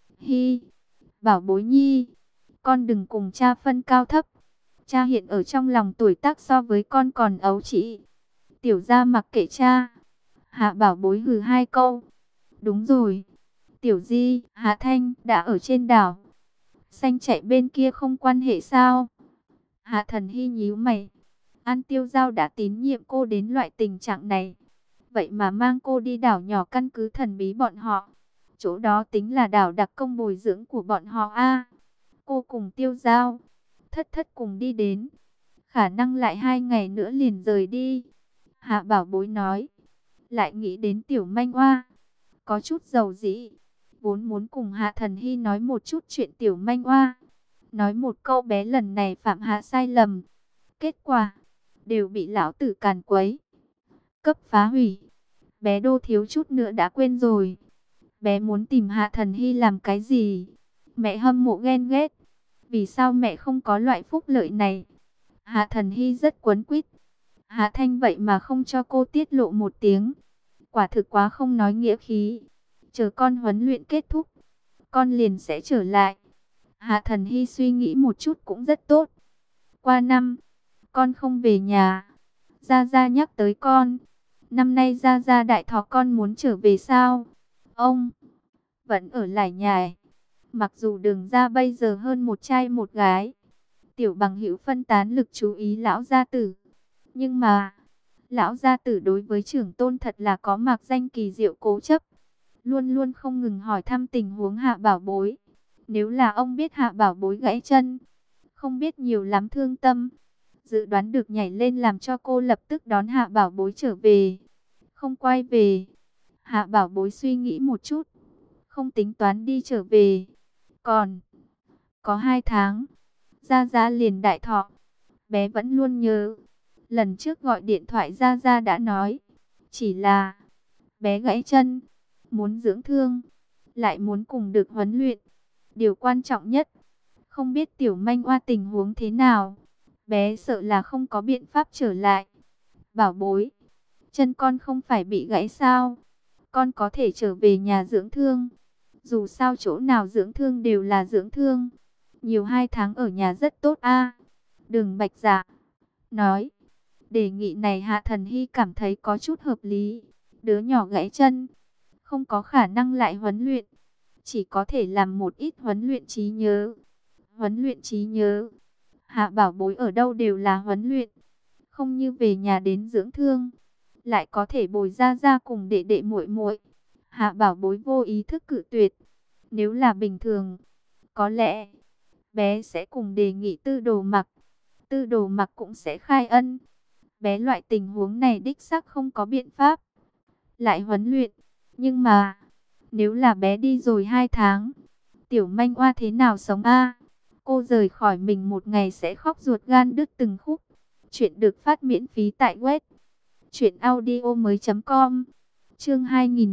Hy, Bảo Bối nhi, con đừng cùng cha phân cao thấp. Cha hiện ở trong lòng tuổi tác so với con còn ấu trĩ. Tiểu gia mặc kệ cha. Hạ Bảo Bối hừ hai câu. Đúng rồi, Tiểu Di, Hạ Thanh đã ở trên đảo. Xanh chạy bên kia không quan hệ sao? Hạ Thần Hy nhíu mày. An Tiêu Giao đã tín nhiệm cô đến loại tình trạng này. Vậy mà mang cô đi đảo nhỏ căn cứ thần bí bọn họ. Chỗ đó tính là đảo đặc công bồi dưỡng của bọn họ a. Cô cùng Tiêu Giao, Thất Thất cùng đi đến. Khả năng lại 2 ngày nữa liền rời đi. Hạ Bảo Bối nói. Lại nghĩ đến Tiểu Manh Oa. Có chút dầu dĩ. Vốn muốn cùng Hạ Thần Hy nói một chút chuyện Tiểu Manh Oa. Nói một câu bé lần này phạm hạ sai lầm. Kết quả, đều bị lão tử càn quấy. Cấp phá hủy. Bé Đô thiếu chút nữa đã quên rồi. Bé muốn tìm Hạ Thần Hy làm cái gì? Mẹ hâm mộ ghen ghét. Vì sao mẹ không có loại phúc lợi này? Hạ Thần Hy rất quấn quýt. Hạ Thanh vậy mà không cho cô tiết lộ một tiếng. Quả thực quá không nói nghĩa khí. Chờ con huấn luyện kết thúc, con liền sẽ trở lại. Hạ Thần Hy suy nghĩ một chút cũng rất tốt. Qua năm, con không về nhà. Gia Gia nhắc tới con. Năm nay Gia Gia đại thọ, con muốn trở về sao? Ông vẫn ở lại nhà. Mặc dù Đường ra bây giờ hơn một trai một gái. Tiểu Bằng Hữu phân tán lực chú ý lão gia tử. Nhưng mà, lão gia tử đối với trưởng tôn thật là có mạc danh kỳ diệu cố chấp. Luôn luôn không ngừng hỏi thăm tình huống Hạ Bảo Bối. Nếu là ông biết Hạ Bảo Bối gãy chân, không biết nhiều lắm thương tâm. Dự đoán được nhảy lên làm cho cô lập tức đón Hạ Bảo Bối trở về. Không quay về. Hạ Bảo Bối suy nghĩ một chút. Không tính toán đi trở về. Còn có 2 tháng. Gia Gia liền đại thọ. Bé vẫn luôn nhớ. Lần trước gọi điện thoại Gia Gia đã nói. Chỉ là bé gãy chân. Muốn dưỡng thương. Lại muốn cùng được huấn luyện. Điều quan trọng nhất. Không biết Tiểu Manh Oa tình huống thế nào. Bé sợ là không có biện pháp trở lại. Bảo Bối, chân con không phải bị gãy sao? Con có thể trở về nhà dưỡng thương. Dù sao chỗ nào dưỡng thương đều là dưỡng thương. Nhiều 2 tháng ở nhà rất tốt a. Đường Bạch Dạ nói. Đề nghị này Hạ Thần Hy cảm thấy có chút hợp lý. Đứa nhỏ gãy chân, không có khả năng lại huấn luyện. Chỉ có thể làm một ít huấn luyện trí nhớ. Huấn luyện trí nhớ. Hạ Bảo Bối ở đâu đều là huấn luyện. Không như về nhà đến dưỡng thương. Lại có thể bồi Gia Gia cùng đệ đệ muội muội. Hạ Bảo Bối vô ý thức cự tuyệt. Nếu là bình thường, có lẽ bé sẽ cùng đề nghị Tư Đồ Mặc. Tư Đồ Mặc cũng sẽ khai ân. Bé loại tình huống này đích xác không có biện pháp lại huấn luyện. Nhưng mà, nếu là bé đi rồi 2 tháng, Tiểu Manh Oa thế nào sống a? Cô rời khỏi mình một ngày sẽ khóc ruột gan đứt từng khúc. Chuyện được phát miễn phí tại web truyệnaudiomoi.com. Chương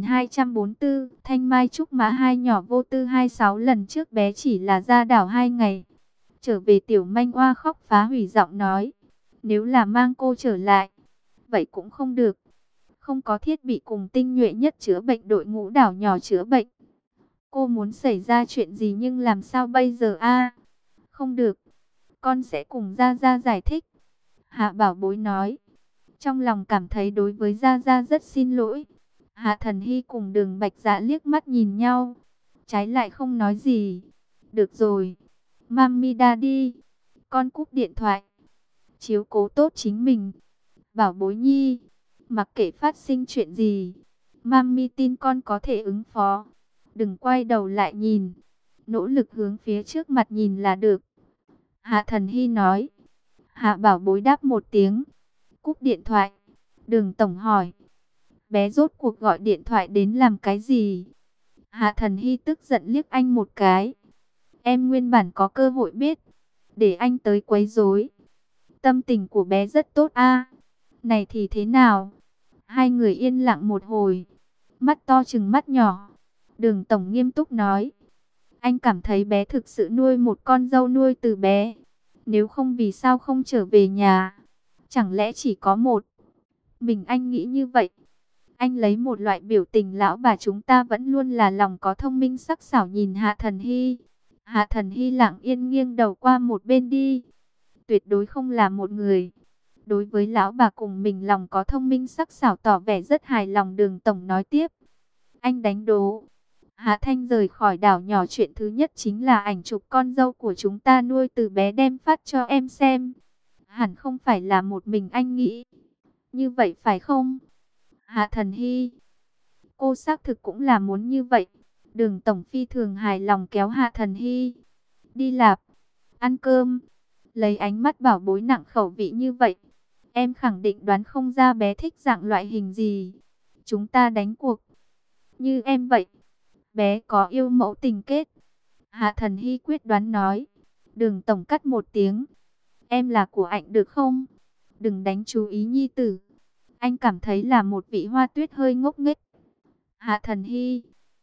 2244, Thanh Mai Trúc Mã hai nhỏ vô tư 26. Lần trước bé chỉ là ra đảo 2 ngày. Trở về Tiểu Manh Oa khóc phá hủy giọng nói. Nếu là mang cô trở lại, vậy cũng không được. Không có thiết bị cùng tinh nhuệ nhất chữa bệnh đội ngũ đảo nhỏ chữa bệnh. Cô muốn xảy ra chuyện gì nhưng làm sao bây giờ a? Không được. Con sẽ cùng Gia Gia giải thích. Hạ Bảo Bối nói. Trong lòng cảm thấy đối với Gia Gia rất xin lỗi. Hạ Thần Hy cùng Đường Bạch Dạ liếc mắt nhìn nhau. Trái lại không nói gì. Được rồi. Mami Daddy. Con cúp điện thoại. Chiếu cố tốt chính mình. Bảo Bối nhi. Mặc kệ phát sinh chuyện gì, Mami tin con có thể ứng phó. Đừng quay đầu lại nhìn. Nỗ lực hướng phía trước mặt nhìn là được. Hạ Thần Hy nói. Hạ Bảo Bối đáp một tiếng, cúp điện thoại. Đường Tổng hỏi, bé rốt cuộc gọi điện thoại đến làm cái gì? Hạ Thần Hy tức giận liếc anh một cái. Em nguyên bản có cơ hội biết, để anh tới quấy rối. Tâm tình của bé rất tốt a. Này thì thế nào? Hai người yên lặng một hồi, mắt to trừng mắt nhỏ. Đường Tổng nghiêm túc nói, anh cảm thấy bé thực sự nuôi một con dâu nuôi từ bé. Nếu không vì sao không trở về nhà? Chẳng lẽ chỉ có một mình anh nghĩ như vậy? Anh lấy một loại biểu tình lão bà chúng ta vẫn luôn là lòng có thông minh sắc sảo nhìn Hạ Thần Hy. Hạ Thần Hy lặng yên nghiêng đầu qua một bên đi. Tuyệt đối không là một người. Đối với lão bà cùng mình lòng có thông minh sắc sảo tỏ vẻ rất hài lòng. Đường Tổng nói tiếp, anh đánh đố Hạ Thanh rời khỏi đảo nhỏ, chuyện thứ nhất chính là ảnh chụp con dâu của chúng ta nuôi từ bé đem phát cho em xem. Hẳn không phải là một mình anh nghĩ như vậy phải không? Hạ Thần Hy, cô xác thực cũng là muốn như vậy. Đường Tổng phi thường hài lòng kéo Hạ Thần Hy đi lạp, ăn cơm. Lấy ánh mắt bảo bối nặng khẩu vị như vậy, em khẳng định đoán không ra bé thích dạng loại hình gì. Chúng ta đánh cuộc. Như em vậy, bé có yêu mẫu tình kết? Hạ Thần Hy quyết đoán nói. Đường Tổng cắt một tiếng. Em là của anh được không? Đừng đánh chú ý nhi tử. Anh cảm thấy là một vị Hoa Tuyết hơi ngốc nghếch. Hạ Thần Hy,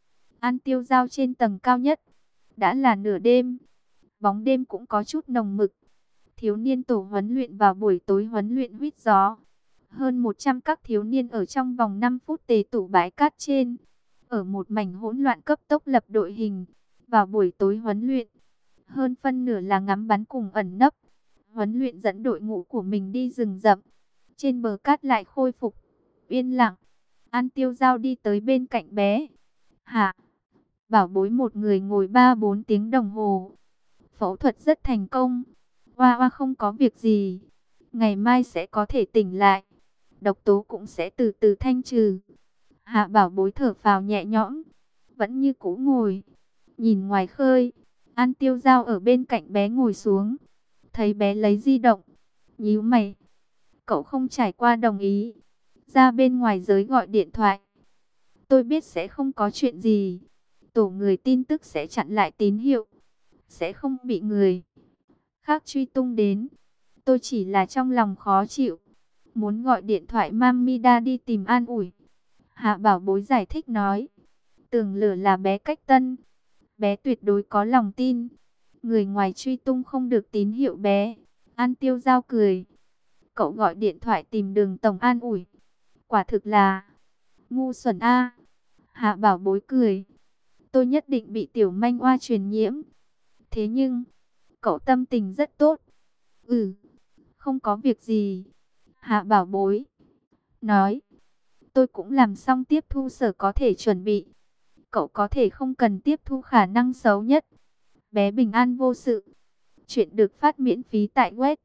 An Tiêu Giao trên tầng cao nhất. Đã là nửa đêm. Bóng đêm cũng có chút nồng mực. Thiếu niên tổ huấn luyện vào buổi tối huấn luyện huýt gió. Hơn 100 các thiếu niên ở trong vòng 5 phút tề tụ bãi cát trên. Ở một mảnh hỗn loạn cấp tốc lập đội hình. Vào buổi tối huấn luyện, hơn phân nửa là ngắm bắn cùng ẩn nấp. Huấn luyện dẫn đội ngũ của mình đi rừng rậm. Trên bờ cát lại khôi phục yên lặng. An Tiêu Giao đi tới bên cạnh bé. Hạ Bảo Bối một người ngồi 3-4 tiếng đồng hồ. Phẫu thuật rất thành công. Hoa Hoa không có việc gì. Ngày mai sẽ có thể tỉnh lại. Độc tố cũng sẽ từ từ thanh trừ. Hạ Bảo Bối thở phào nhẹ nhõm. Vẫn như cũ ngồi nhìn ngoài khơi. An Tiêu Giao ở bên cạnh bé ngồi xuống. Thấy bé lấy di động, nhíu mày. Cậu không trải qua đồng ý, ra bên ngoài giới gọi điện thoại. Tôi biết sẽ không có chuyện gì. Tổ người tin tức sẽ chặn lại tín hiệu, sẽ không bị người khác truy tung đến. Tôi chỉ là trong lòng khó chịu, muốn gọi điện thoại Mamida đi tìm an ủi. Hạ Bảo Bối giải thích nói. Tường Lửa là bé cách tân. Bé tuyệt đối có lòng tin. Người ngoài truy tung không được tín hiệu bé. An Tiêu Giao cười. Cậu gọi điện thoại tìm Đường Tổng an ủi. Quả thực là ngu xuẩn a. Hạ Bảo Bối cười. Tôi nhất định bị tiểu manh oa truyền nhiễm. Thế nhưng, cậu tâm tình rất tốt. Ừ, không có việc gì. Hạ Bảo Bối nói. Tôi cũng làm xong tiếp thu sở có thể chuẩn bị. Cậu có thể không cần tiếp thu khả năng xấu nhất. Bé bình an vô sự. Chuyện được phát miễn phí tại web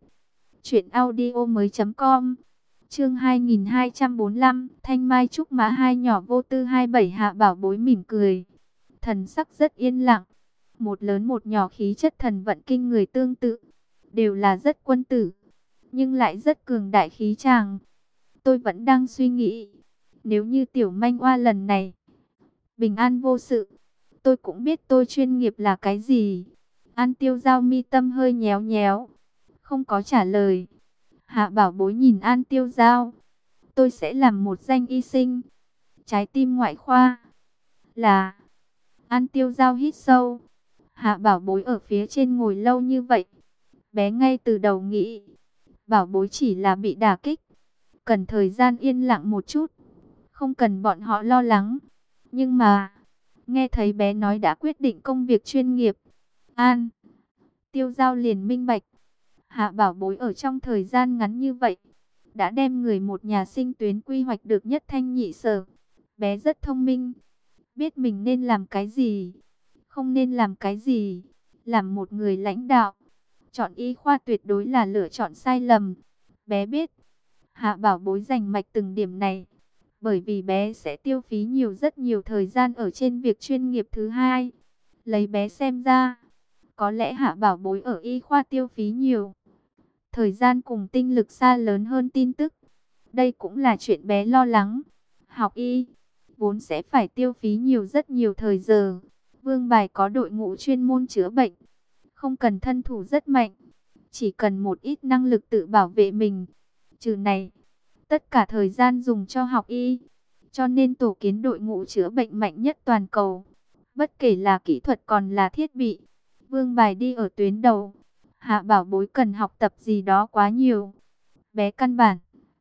truyệnaudiomoi.com. Chương 2245, Thanh Mai Trúc Mã hai nhỏ vô tư 27. Hạ Bảo Bối mỉm cười, thần sắc rất yên lặng. Một lớn một nhỏ khí chất thần vận kinh người tương tự, đều là rất quân tử, nhưng lại rất cường đại khí tràng. Tôi vẫn đang suy nghĩ, nếu như tiểu manh oa lần này bình an vô sự, tôi cũng biết tôi chuyên nghiệp là cái gì. An Tiêu Giao mi tâm hơi nhéo nhéo, không có trả lời. Hạ Bảo Bối nhìn An Tiêu Giao. Tôi sẽ làm một danh y sinh, trái tim ngoại khoa. Là. An Tiêu Giao hít sâu. Hạ Bảo Bối ở phía trên ngồi lâu như vậy, bé ngay từ đầu nghĩ Bảo Bối chỉ là bị đả kích, cần thời gian yên lặng một chút, không cần bọn họ lo lắng. Nhưng mà nghe thấy bé nói đã quyết định công việc chuyên nghiệp, An Tiêu Giao liền minh bạch. Hạ Bảo Bối ở trong thời gian ngắn như vậy, đã đem người một nhà sinh tuyến quy hoạch được nhất thanh nhị sở. Bé rất thông minh, biết mình nên làm cái gì, không nên làm cái gì. Làm một người lãnh đạo, chọn y khoa tuyệt đối là lựa chọn sai lầm. Bé biết, Hạ Bảo Bối giành mạch từng điểm này, bởi vì bé sẽ tiêu phí rất nhiều thời gian ở trên việc chuyên nghiệp thứ hai. Lấy bé xem ra, có lẽ Hạ Bảo Bối ở y khoa tiêu phí nhiều, thời gian cùng tinh lực xa lớn hơn tin tức. Đây cũng là chuyện bé lo lắng. Học y vốn sẽ phải tiêu phí rất nhiều thời giờ. Vương Bài có đội ngũ chuyên môn chữa bệnh, không cần thân thủ rất mạnh, chỉ cần một ít năng lực tự bảo vệ mình. Trừ này, tất cả thời gian dùng cho học y, cho nên tổ kiến đội ngũ chữa bệnh mạnh nhất toàn cầu. Bất kể là kỹ thuật còn là thiết bị, Vương Bài đi ở tuyến đầu. Hạ Bảo Bối cần học tập gì đó quá nhiều. Bé căn bản